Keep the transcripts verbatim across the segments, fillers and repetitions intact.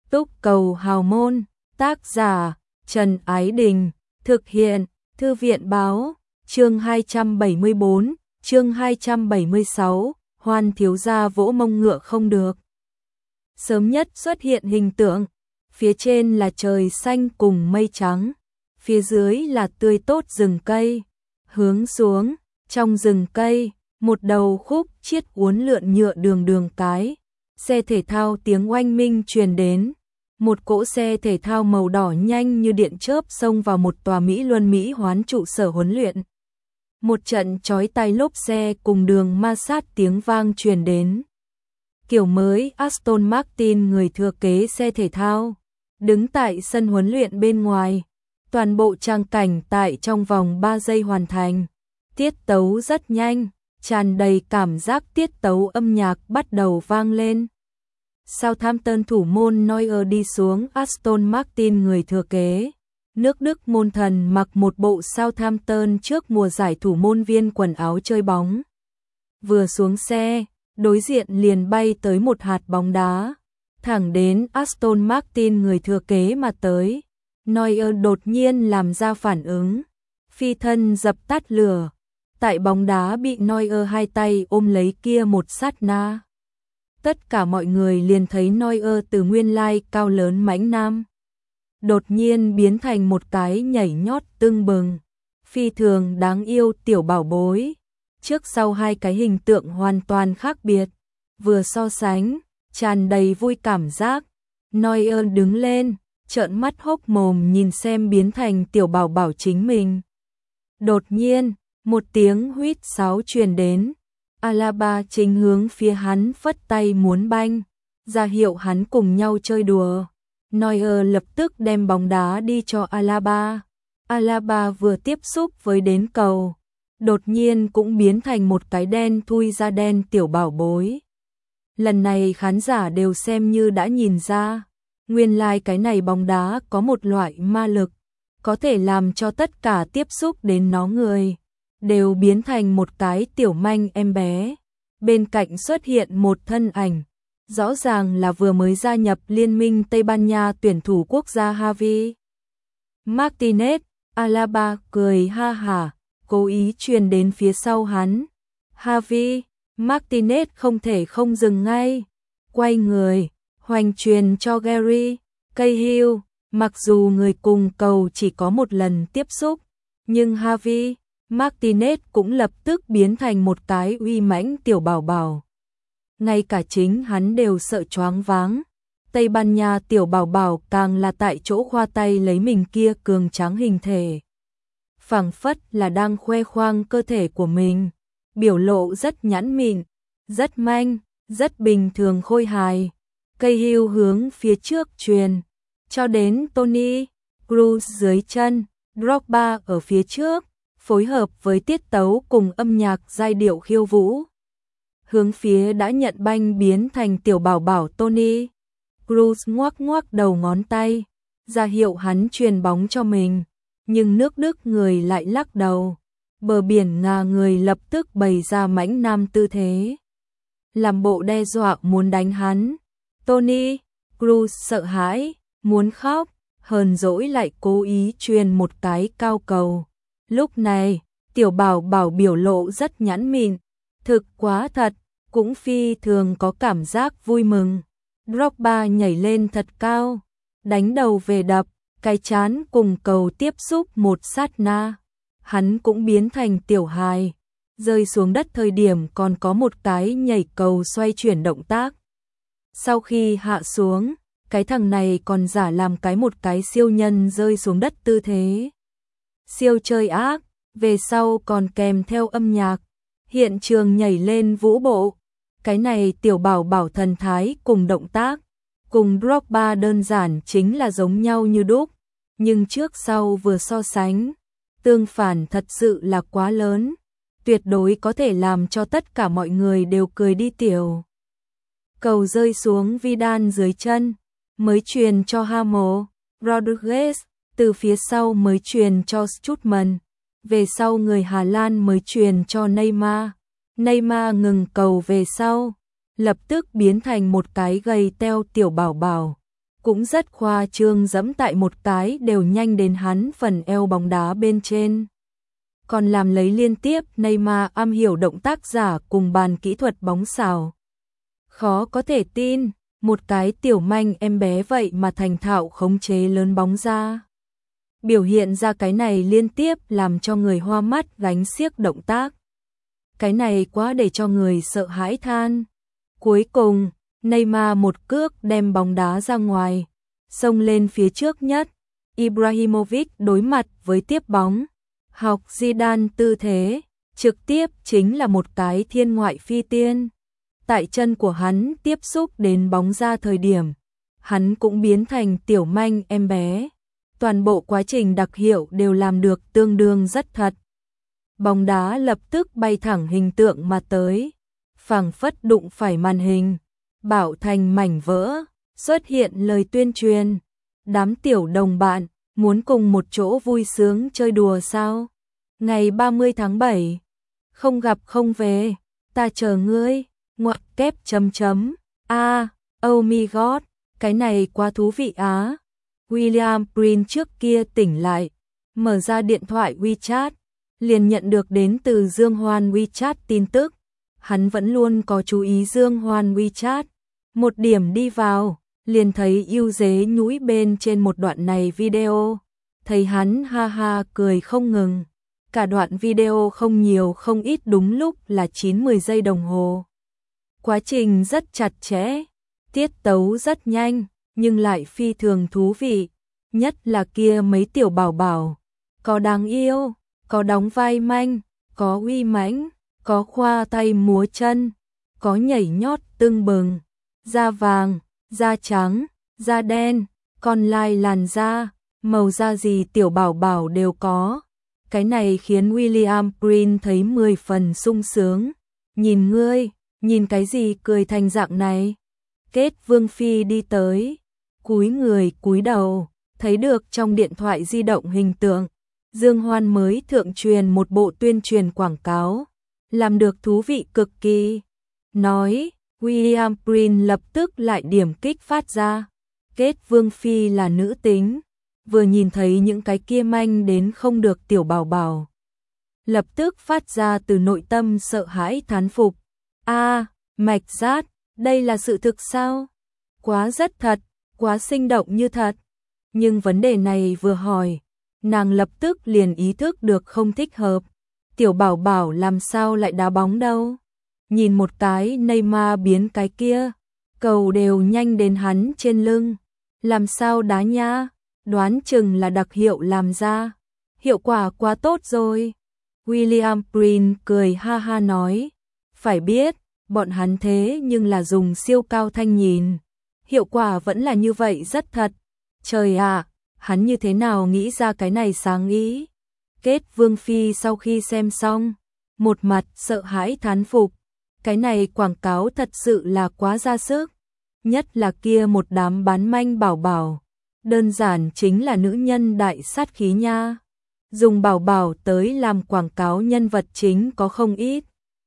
Túc cầu hào môn, tác giả Trần Ái Đình, thực hiện Thư viện báo, chương hai trăm bảy mươi bốn, chương hai trăm bảy mươi sáu, Hoan thiếu gia vỗ mông ngựa không được. Sớm nhất xuất hiện hình tượng, phía trên là trời xanh cùng mây trắng, phía dưới là tươi tốt rừng cây, hướng xuống, trong rừng cây, một đầu khúc chiết uốn lượn nhựa đường đường cái, xe thể thao tiếng oanh minh truyền đến. Một cỗ xe thể thao màu đỏ nhanh như điện chớp xông vào một tòa Mỹ Luân Mỹ hoán trụ sở huấn luyện. Một trận chói tai lốp xe cùng đường ma sát tiếng vang truyền đến. Kiểu mới Aston Martin người thừa kế xe thể thao, đứng tại sân huấn luyện bên ngoài. Toàn bộ trang cảnh tại trong vòng ba giây hoàn thành. Tiết tấu rất nhanh, tràn đầy cảm giác tiết tấu âm nhạc bắt đầu vang lên. Southampton thủ môn Neuer đi xuống Aston Martin người thừa kế. Nước Đức môn thần mặc một bộ Southampton trước mùa giải thủ môn viên quần áo chơi bóng. Vừa xuống xe, đối diện liền bay tới một hạt bóng đá, thẳng đến Aston Martin người thừa kế mà tới. Neuer đột nhiên làm ra phản ứng, phi thân dập tắt lửa. Tại bóng đá bị Neuer hai tay ôm lấy kia một sát na, tất cả mọi người liền thấy Neuer từ nguyên lai cao lớn mãnh nam, đột nhiên biến thành một cái nhảy nhót tưng bừng, phi thường đáng yêu tiểu bảo bối. Trước sau hai cái hình tượng hoàn toàn khác biệt, vừa so sánh, tràn đầy vui cảm giác. Neuer đứng lên, trợn mắt hốc mồm nhìn xem biến thành tiểu bảo bảo chính mình. Đột nhiên, một tiếng huýt sáo truyền đến. Alaba chính hướng phía hắn phất tay muốn banh, ra hiệu hắn cùng nhau chơi đùa. Neuer lập tức đem bóng đá đi cho Alaba. Alaba vừa tiếp xúc với đến cầu, đột nhiên cũng biến thành một cái đen thui da đen tiểu bảo bối. Lần này khán giả đều xem như đã nhìn ra, nguyên lai cái này bóng đá có một loại ma lực, có thể làm cho tất cả tiếp xúc đến nó người đều biến thành một cái tiểu manh em bé. Bên cạnh xuất hiện một thân ảnh, rõ ràng là vừa mới gia nhập liên minh Tây Ban Nha tuyển thủ quốc gia Javi Martinez. Alaba cười ha hả, cố ý truyền đến phía sau hắn. Javi Martinez không thể không dừng ngay, quay người, hoành truyền cho Gary Cahill. Mặc dù người cùng cầu chỉ có một lần tiếp xúc, nhưng Javi Martinez cũng lập tức biến thành một cái uy mãnh tiểu bảo bảo. Ngay cả chính hắn đều sợ choáng váng. Tây Ban Nha tiểu bảo bảo càng là tại chỗ khoa tay lấy mình kia cường tráng hình thể, phảng phất là đang khoe khoang cơ thể của mình, biểu lộ rất nhẵn mịn, rất manh, rất bình thường khôi hài. Cahill hướng phía trước truyền cho đến Toni Kroos dưới chân, Drogba ở phía trước, phối hợp với tiết tấu cùng âm nhạc giai điệu khiêu vũ, hướng phía đã nhận banh biến thành tiểu bảo bảo Toni Kroos ngoắc ngoắc đầu ngón tay, ra hiệu hắn truyền bóng cho mình, nhưng nước Đức người lại lắc đầu. Bờ biển Nga người lập tức bày ra mãnh nam tư thế, làm bộ đe dọa muốn đánh hắn. Toni Kroos sợ hãi, muốn khóc, hờn dỗi lại cố ý truyền một cái cao cầu. Lúc này, tiểu bảo bảo biểu lộ rất nhãn mịn, thực quá thật, cũng phi thường có cảm giác vui mừng. Drogba nhảy lên thật cao, đánh đầu về đập, cái chán cùng cầu tiếp xúc một sát na. Hắn cũng biến thành tiểu hài, rơi xuống đất thời điểm còn có một cái nhảy cầu xoay chuyển động tác. Sau khi hạ xuống, cái thằng này còn giả làm cái một cái siêu nhân rơi xuống đất tư thế. Siêu chơi ác, về sau còn kèm theo âm nhạc, hiện trường nhảy lên vũ bộ. Cái này tiểu bảo bảo thần thái cùng động tác, cùng Drogba đơn giản chính là giống nhau như đúc, nhưng trước sau vừa so sánh, tương phản thật sự là quá lớn, tuyệt đối có thể làm cho tất cả mọi người đều cười đi tiểu. Cầu rơi xuống Vidal dưới chân, mới truyền cho James Rodriguez, từ phía sau mới truyền cho Strootman, về sau người Hà Lan mới truyền cho Neymar. Neymar ngừng cầu về sau, lập tức biến thành một cái gầy teo tiểu bảo bảo, cũng rất khoa trương giẫm tại một cái đều nhanh đến hắn phần eo bóng đá bên trên. Còn làm lấy liên tiếp, Neymar am hiểu động tác giả cùng bàn kỹ thuật bóng xào. Khó có thể tin, một cái tiểu manh em bé vậy mà thành thạo khống chế lớn bóng ra. Biểu hiện ra cái này liên tiếp làm cho người hoa mắt gánh xiếc động tác. Cái này quá để cho người sợ hãi than. Cuối cùng, Neymar một cước đem bóng đá ra ngoài, xông lên phía trước nhất. Ibrahimovic đối mặt với tiếp bóng, học Zidane tư thế, trực tiếp chính là một cái thiên ngoại phi tiên. Tại chân của hắn tiếp xúc đến bóng ra thời điểm, hắn cũng biến thành tiểu manh em bé. Toàn bộ quá trình đặc hiệu đều làm được tương đương rất thật. Bóng đá lập tức bay thẳng hình tượng mà tới, phảng phất đụng phải màn hình, bạo thành mảnh vỡ, xuất hiện lời tuyên truyền. Đám tiểu đồng bạn, muốn cùng một chỗ vui sướng chơi đùa sao? Ngày ba mươi tháng bảy, không gặp không về, ta chờ ngươi, ngoặc kép chấm chấm, a, oh my god, cái này quá thú vị á. William Prince trước kia tỉnh lại, mở ra điện thoại WeChat, liền nhận được đến từ Dương Hoan WeChat tin tức. Hắn vẫn luôn có chú ý Dương Hoan WeChat. Một điểm đi vào, liền thấy yêu dế nhũi bên trên một đoạn này video. Thấy hắn ha ha cười không ngừng. Cả đoạn video không nhiều không ít, đúng lúc là chín mười giây đồng hồ. Quá trình rất chặt chẽ, tiết tấu rất nhanh, nhưng lại phi thường thú vị. Nhất là kia mấy tiểu bảo bảo, có đáng yêu, có đóng vai manh, có uy mãnh, có khoa tay múa chân, có nhảy nhót tưng bừng, da vàng, da trắng, da đen, còn lai làn da, màu da gì tiểu bảo bảo đều có. Cái này khiến William Prince thấy mười phần sung sướng. Nhìn ngươi, nhìn cái gì cười thành dạng này? Kết Vương Phi đi tới, cúi người cúi đầu, thấy được trong điện thoại di động hình tượng. Dương Hoan mới thượng truyền một bộ tuyên truyền quảng cáo, làm được thú vị cực kỳ. Nói, William Prince lập tức lại điểm kích phát ra. Kết Vương Phi là nữ tính, vừa nhìn thấy những cái kia manh đến không được tiểu bảo bảo, lập tức phát ra từ nội tâm sợ hãi thán phục. A, mạch rát, đây là sự thực sao? Quá rất thật, quá sinh động như thật. Nhưng vấn đề này vừa hỏi, nàng lập tức liền ý thức được không thích hợp. Tiểu bảo bảo làm sao lại đá bóng đâu? Nhìn một cái Neymar biến cái kia, cầu đều nhanh đến hắn trên lưng. Làm sao đá nha? Đoán chừng là đặc hiệu làm ra. Hiệu quả quá tốt rồi. William Prince cười ha ha nói. Phải biết, bọn hắn thế nhưng là dùng siêu cao thanh nhìn. Hiệu quả vẫn là như vậy rất thật. Trời ạ, hắn như thế nào nghĩ ra cái này sáng ý? Kết Vương Phi sau khi xem xong, một mặt sợ hãi thán phục. Cái này quảng cáo thật sự là quá ra sức. Nhất là kia một đám bán manh bảo bảo. Đơn giản chính là nữ nhân đại sát khí nha. Dùng bảo bảo tới làm quảng cáo nhân vật chính có không ít.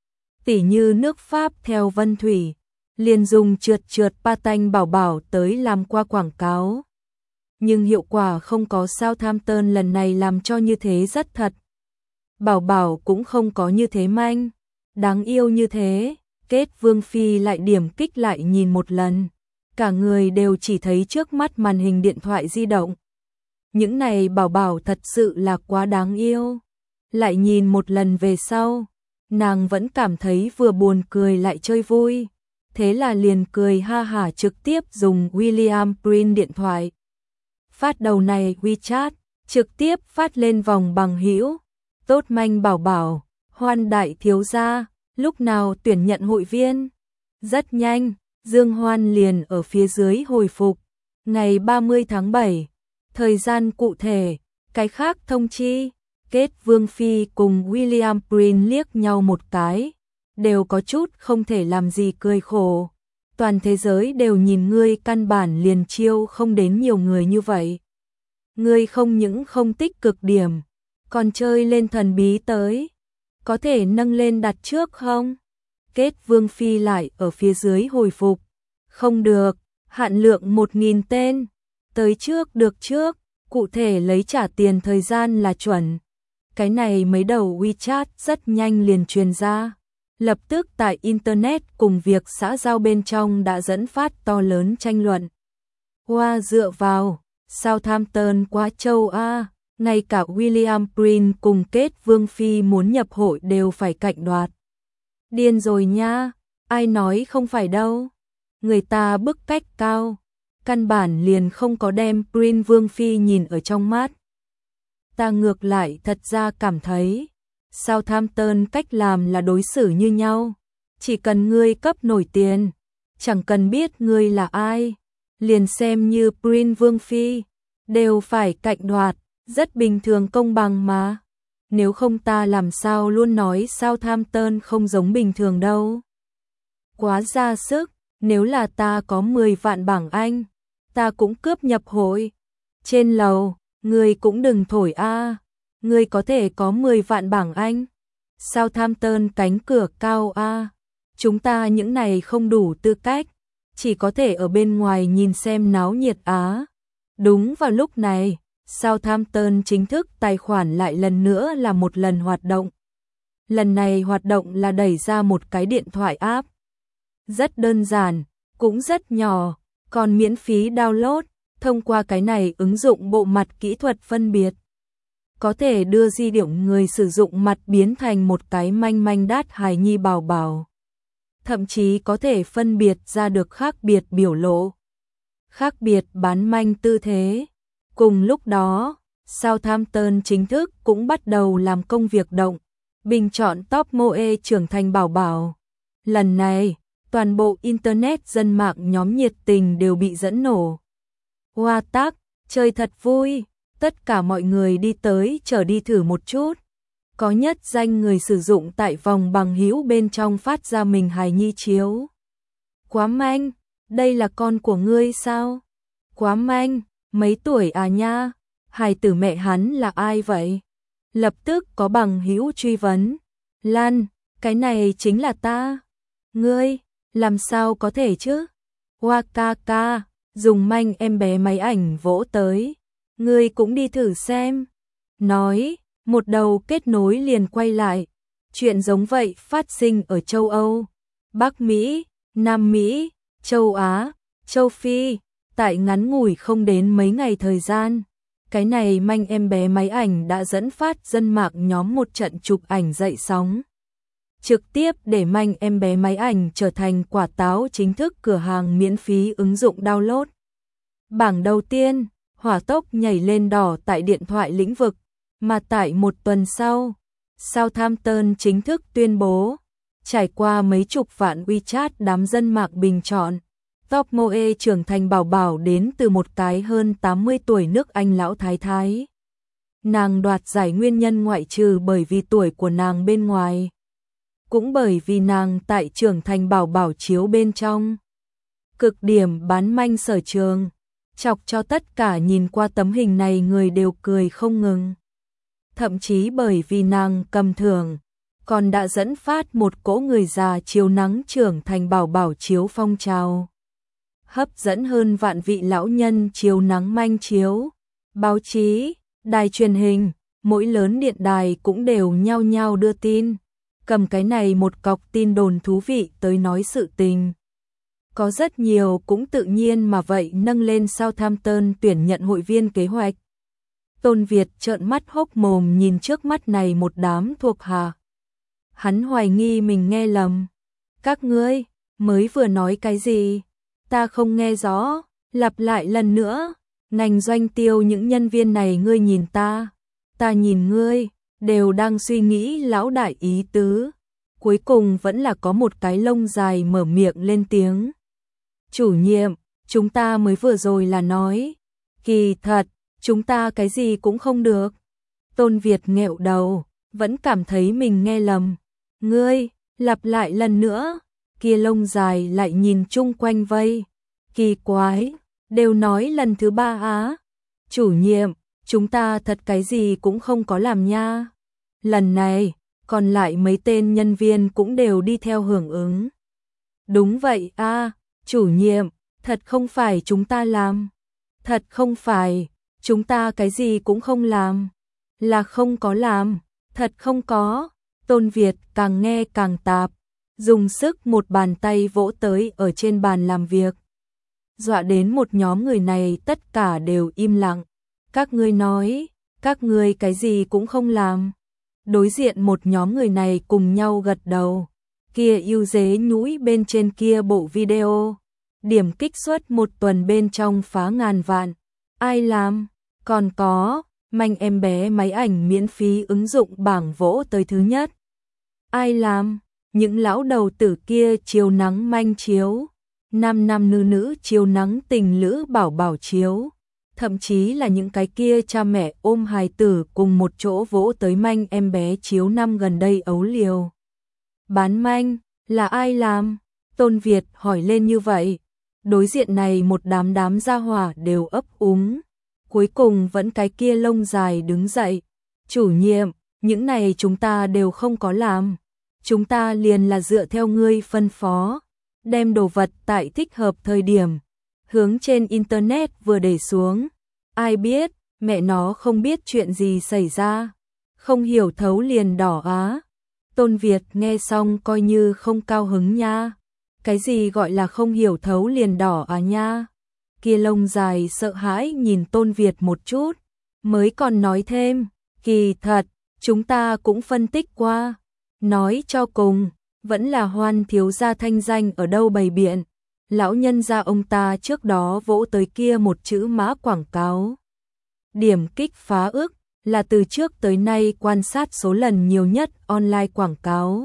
Tỉ như nước Pháp theo Vân Thủy, liền dùng trượt trượt Patanh bảo bảo tới làm qua quảng cáo. Nhưng hiệu quả không có Southampton lần này làm cho như thế rất thật. Bảo bảo cũng không có như thế manh, đáng yêu như thế. Kết Vương Phi lại điểm kích lại nhìn một lần. Cả người đều chỉ thấy trước mắt màn hình điện thoại di động. Những này bảo bảo thật sự là quá đáng yêu. Lại nhìn một lần về sau, nàng vẫn cảm thấy vừa buồn cười lại chơi vui. Thế là liền cười ha hả trực tiếp dùng William Prince điện thoại. Phát đầu này WeChat, trực tiếp phát lên vòng bằng hữu. Tốt manh bảo bảo, Hoan đại thiếu gia, lúc nào tuyển nhận hội viên? Rất nhanh, Dương Hoan liền ở phía dưới hồi phục. Ngày ba mươi tháng bảy, thời gian cụ thể, cái khác thông chi. Kết Vương Phi cùng William Prince liếc nhau một cái, đều có chút không thể làm gì cười khổ. Toàn thế giới đều nhìn ngươi, căn bản liền chiêu không đến nhiều người như vậy. Ngươi không những không tích cực điểm, còn chơi lên thần bí tới. Có thể nâng lên đặt trước không? Kết Vương Phi lại ở phía dưới hồi phục. Không được, hạn lượng một nghìn tên, Tới trước được trước, cụ thể lấy trả tiền thời gian là chuẩn. Cái này mấy đầu WeChat rất nhanh liền truyền ra. Lập tức tại Internet cùng việc xã giao bên trong đã dẫn phát to lớn tranh luận. Hoa dựa vào, Southampton quá châu A, ngay cả William Prince cùng Kết Vương Phi muốn nhập hội đều phải cạnh đoạt. Điên rồi nha, ai nói không phải đâu. Người ta bức cách cao, căn bản liền không có đem Prince Vương Phi nhìn ở trong mắt. Ta ngược lại thật ra cảm thấy, Southampton cách làm là đối xử như nhau. Chỉ cần ngươi cấp nổi tiền, chẳng cần biết ngươi là ai, liền xem như Prince Vương Phi, đều phải cạnh đoạt, rất bình thường công bằng mà. Nếu không ta làm sao luôn nói Southampton không giống bình thường đâu. Quá ra sức, nếu là ta có mười vạn bảng Anh, ta cũng cướp nhập hội. Trên lầu, ngươi cũng đừng thổi a, ngươi có thể có mười vạn bảng Anh. Southampton cánh cửa cao a, chúng ta những này không đủ tư cách, chỉ có thể ở bên ngoài nhìn xem náo nhiệt á. Đúng vào lúc này, Southampton chính thức tài khoản lại lần nữa là một lần hoạt động. Lần này hoạt động là đẩy ra một cái điện thoại app. Rất đơn giản, cũng rất nhỏ, còn miễn phí download, thông qua cái này ứng dụng bộ mặt kỹ thuật phân biệt. Có thể đưa di động người sử dụng mặt biến thành một cái manh manh đát hài nhi bảo bảo. Thậm chí có thể phân biệt ra được khác biệt biểu lộ, khác biệt bán manh tư thế. Cùng lúc đó, Southampton chính thức cũng bắt đầu làm công việc động, bình chọn top moe trưởng thành bảo bảo. Lần này, toàn bộ Internet dân mạng nhóm nhiệt tình đều bị dẫn nổ. Hoa tác, chơi thật vui, tất cả mọi người đi tới chờ đi thử một chút. Có nhất danh người sử dụng tại vòng bằng hữu bên trong phát ra mình hài nhi chiếu. Quá manh, đây là con của ngươi sao? Quá manh, mấy tuổi à nha? Hài tử mẹ hắn là ai vậy? Lập tức có bằng hữu truy vấn. Lan, cái này chính là ta. Ngươi, làm sao có thể chứ? Hoa ca ca, dùng manh em bé máy ảnh vỗ tới. Ngươi cũng đi thử xem. Nói, một đầu kết nối liền quay lại. Chuyện giống vậy phát sinh ở châu Âu, Bắc Mỹ, Nam Mỹ, châu Á, châu Phi, tại ngắn ngủi không đến mấy ngày thời gian. Cái này manh em bé máy ảnh đã dẫn phát dân mạng nhóm một trận chụp ảnh dậy sóng. Trực tiếp để manh em bé máy ảnh trở thành quả táo chính thức cửa hàng miễn phí ứng dụng download. Bảng đầu tiên, hỏa tốc nhảy lên đỏ tại điện thoại lĩnh vực, mà tại một tuần sau, Southampton chính thức tuyên bố, trải qua mấy chục vạn WeChat đám dân mạng bình chọn, top moe trưởng thành bảo bảo đến từ một cái hơn tám mươi tuổi nước Anh lão thái thái. Nàng đoạt giải nguyên nhân ngoại trừ bởi vì tuổi của nàng bên ngoài, cũng bởi vì nàng tại trưởng thành bảo bảo chiếu bên trong. Cực điểm bán manh sở trường, chọc cho tất cả nhìn qua tấm hình này người đều cười không ngừng. Thậm chí bởi vì nàng cầm thưởng, còn đã dẫn phát một cỗ người già chiếu nắng trưởng thành bảo bảo chiếu phong trào. Hấp dẫn hơn vạn vị lão nhân chiếu nắng manh chiếu. Báo chí, đài truyền hình, mỗi lớn điện đài cũng đều nhao nhao đưa tin. Cầm cái này một cọc tin đồn thú vị tới nói sự tình. Có rất nhiều cũng tự nhiên mà vậy nâng lên Southampton tuyển nhận hội viên kế hoạch. Tôn Việt trợn mắt hốc mồm nhìn trước mắt này một đám thuộc hạ. Hắn hoài nghi mình nghe lầm. Các ngươi, mới vừa nói cái gì? Ta không nghe rõ, lặp lại lần nữa. Ngành doanh tiêu những nhân viên này ngươi nhìn ta, ta nhìn ngươi, đều đang suy nghĩ lão đại ý tứ. Cuối cùng vẫn là có một cái lông dài mở miệng lên tiếng. Chủ nhiệm, chúng ta mới vừa rồi là nói. Kỳ thật, chúng ta cái gì cũng không được. Tôn Việt nghẹo đầu, vẫn cảm thấy mình nghe lầm. Ngươi, lặp lại lần nữa. Kia lông dài lại nhìn chung quanh vây. Kỳ quái, đều nói lần thứ ba á. Chủ nhiệm, chúng ta thật cái gì cũng không có làm nha. Lần này, còn lại mấy tên nhân viên cũng đều đi theo hưởng ứng. Đúng vậy a, chủ nhiệm, thật không phải chúng ta làm. Thật không phải, chúng ta cái gì cũng không làm. Là không có làm, thật không có. Tôn Việt càng nghe càng tạp, dùng sức một bàn tay vỗ tới ở trên bàn làm việc. Dọa đến một nhóm người này tất cả đều im lặng. Các ngươi nói, các ngươi cái gì cũng không làm. Đối diện một nhóm người này cùng nhau gật đầu. Kia ưu dế nhũi bên trên kia bộ video. Điểm kích suất một tuần bên trong phá ngàn vạn. Ai làm? Còn có, manh em bé máy ảnh miễn phí ứng dụng bảng vỗ tới thứ nhất. Ai làm? Những lão đầu tử kia chiều nắng manh chiếu. Nam nam nữ nữ chiều nắng tình lữ bảo bảo chiếu. Thậm chí là những cái kia cha mẹ ôm hài tử cùng một chỗ vỗ tới manh em bé chiếu năm gần đây ấu liều. Bán manh, là ai làm? Tôn Việt hỏi lên như vậy. Đối diện này một đám đám gia hỏa đều ấp úng. Cuối cùng vẫn cái kia lông dài đứng dậy. Chủ nhiệm, những này chúng ta đều không có làm. Chúng ta liền là dựa theo ngươi phân phó. Đem đồ vật tại thích hợp thời điểm. Hướng trên internet vừa để xuống. Ai biết, mẹ nó không biết chuyện gì xảy ra. Không hiểu thấu liền đỏ á. Tôn Việt nghe xong coi như không cao hứng nha. Cái gì gọi là không hiểu thấu liền đỏ à nha. Kia lông dài sợ hãi nhìn Tôn Việt một chút. Mới còn nói thêm, kỳ thật, chúng ta cũng phân tích qua. Nói cho cùng, vẫn là Hoan thiếu gia thanh danh ở đâu bày biện. Lão nhân gia ông ta trước đó vỗ tới kia một chữ mã quảng cáo. Điểm kích phá ức là từ trước tới nay quan sát số lần nhiều nhất online quảng cáo.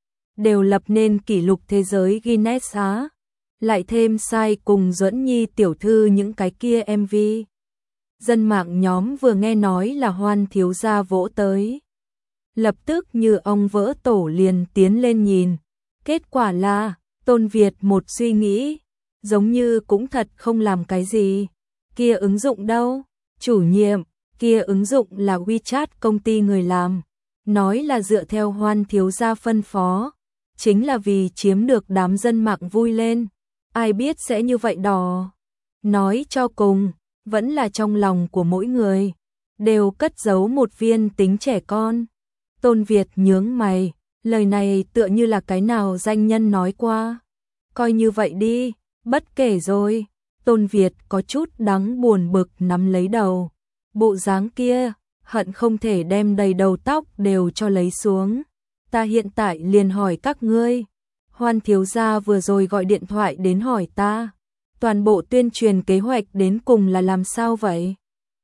Đều lập nên kỷ lục thế giới Guinness á. Lại thêm sai cùng Duẫn Nhi tiểu thư những cái kia em vê. Dân mạng nhóm vừa nghe nói là Hoan thiếu gia vỗ tới. Lập tức như ông vỡ tổ liền tiến lên nhìn. Kết quả là, Tôn Việt một suy nghĩ, giống như cũng thật không làm cái gì. Kia ứng dụng đâu? Chủ nhiệm, kia ứng dụng là WeChat công ty người làm. Nói là dựa theo Hoan thiếu gia phân phó. Chính là vì chiếm được đám dân mạng vui lên. Ai biết sẽ như vậy đò. Nói cho cùng, vẫn là trong lòng của mỗi người. Đều cất giấu một viên tính trẻ con. Tôn Việt nhướng mày, lời này tựa như là cái nào danh nhân nói qua. Coi như vậy đi, bất kể rồi. Tôn Việt có chút đắng buồn bực nắm lấy đầu. Bộ dáng kia, hận không thể đem đầy đầu tóc đều cho lấy xuống. Ta hiện tại liền hỏi các ngươi. Hoan thiếu gia vừa rồi gọi điện thoại đến hỏi ta. Toàn bộ tuyên truyền kế hoạch đến cùng là làm sao vậy?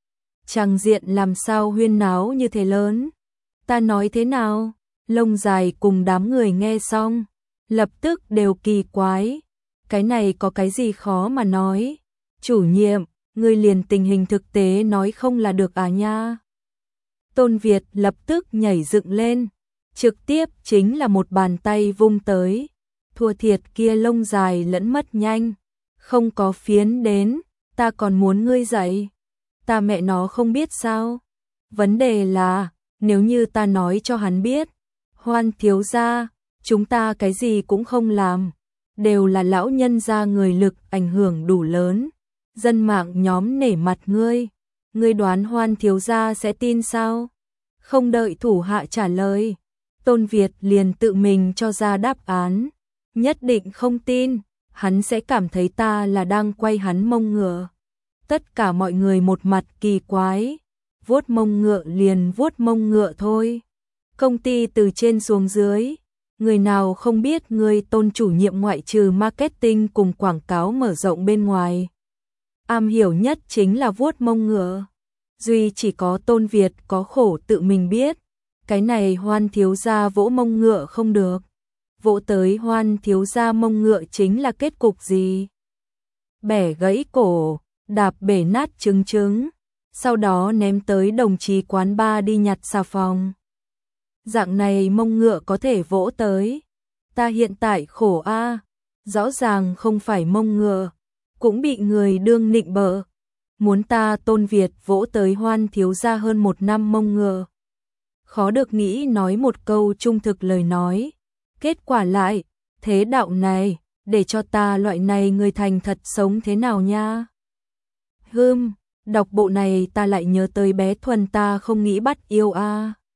Tràng diện làm sao huyên náo như thế lớn? Ta nói thế nào? Lông dài cùng đám người nghe xong. Lập tức đều kỳ quái. Cái này có cái gì khó mà nói? Chủ nhiệm, ngươi liền tình hình thực tế nói không là được à nha? Tôn Việt lập tức nhảy dựng lên. Trực tiếp chính là một bàn tay vung tới. Thua thiệt kia lông dài lẫn mất nhanh. Không có phiến đến, ta còn muốn ngươi dạy. Ta mẹ nó không biết sao. Vấn đề là, nếu như ta nói cho hắn biết. Hoan thiếu gia, chúng ta cái gì cũng không làm. Đều là lão nhân gia người lực ảnh hưởng đủ lớn. Dân mạng nhóm nể mặt ngươi. Ngươi đoán Hoan thiếu gia sẽ tin sao? Không đợi thủ hạ trả lời. Tôn Việt liền tự mình cho ra đáp án. Nhất định không tin, hắn sẽ cảm thấy ta là đang quay hắn mông ngựa. Tất cả mọi người một mặt kỳ quái. Vuốt mông ngựa liền vuốt mông ngựa thôi. Công ty từ trên xuống dưới. Người nào không biết người Tôn chủ nhiệm ngoại trừ marketing cùng quảng cáo mở rộng bên ngoài. Am hiểu nhất chính là vuốt mông ngựa. Duy chỉ có Tôn Việt có khổ tự mình biết. Cái này Hoan thiếu gia vỗ mông ngựa không được. Vỗ tới Hoan thiếu gia mông ngựa chính là kết cục gì? Bẻ gãy cổ, đạp bể nát trứng trứng, sau đó ném tới đồng chí quán bar đi nhặt xà phòng. Dạng này mông ngựa có thể vỗ tới. Ta hiện tại khổ a, rõ ràng không phải mông ngựa, cũng bị người đương nịnh bợ. Muốn ta Tôn Việt vỗ tới Hoan thiếu gia hơn một năm mông ngựa. Khó được nghĩ nói một câu trung thực lời nói. Kết quả lại, thế đạo này, để cho ta loại này người thành thật sống thế nào nha? Hưm, đọc bộ này ta lại nhớ tới bé Thuần ta không nghĩ bắt yêu a.